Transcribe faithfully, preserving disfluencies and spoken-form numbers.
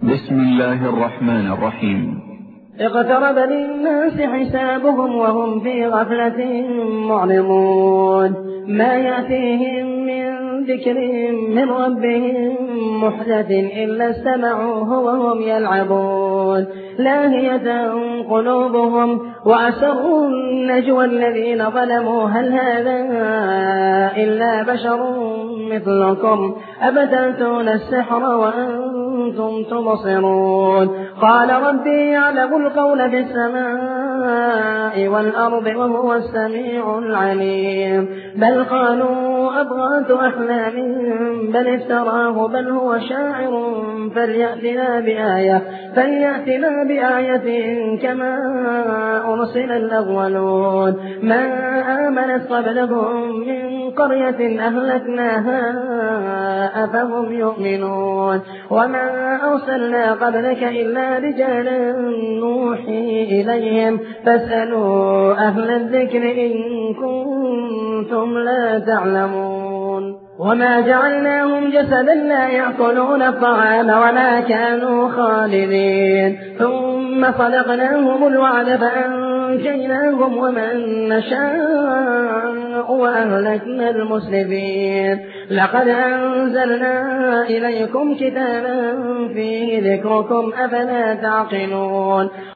بسم الله الرحمن الرحيم. اقترب للناس حسابهم وهم في غفلة معرضون. ما يأتيهم من ذكر من ربهم محدث إلا استمعوه وهم يلعبون لاهية قلوبهم وأسروا النجوى الذين ظلموا هل هذا إلا بشر مثلكم أفتأتون السحر وأنتم تبصرون. قال ربي يعلم القول في السماء والأرض وهو السميع العليم. بل قالوا أضغاث أحلام بل افتراه بل هو شاعر فليأتنا بآية فليأتنا بآية كما أرسل الأولون. ما آمنت قبلهم من قرية أهلكناها أفهم يؤمنون. وما أرسلنا قبلك إلا رجالا نوحي إليهم فاسألوا أهل الذكر إن كنتم لا تعلمون. وما جعلناهم جسدا لا يأكلون الطعام وما كانوا خالدين ثم صدقناهم الوعد فأنجيناهم ومن نشاء وأهلكنا المسرفين. لقد أنزلنا إليكم كتابا فيه ذكركم أفلا تعقلون.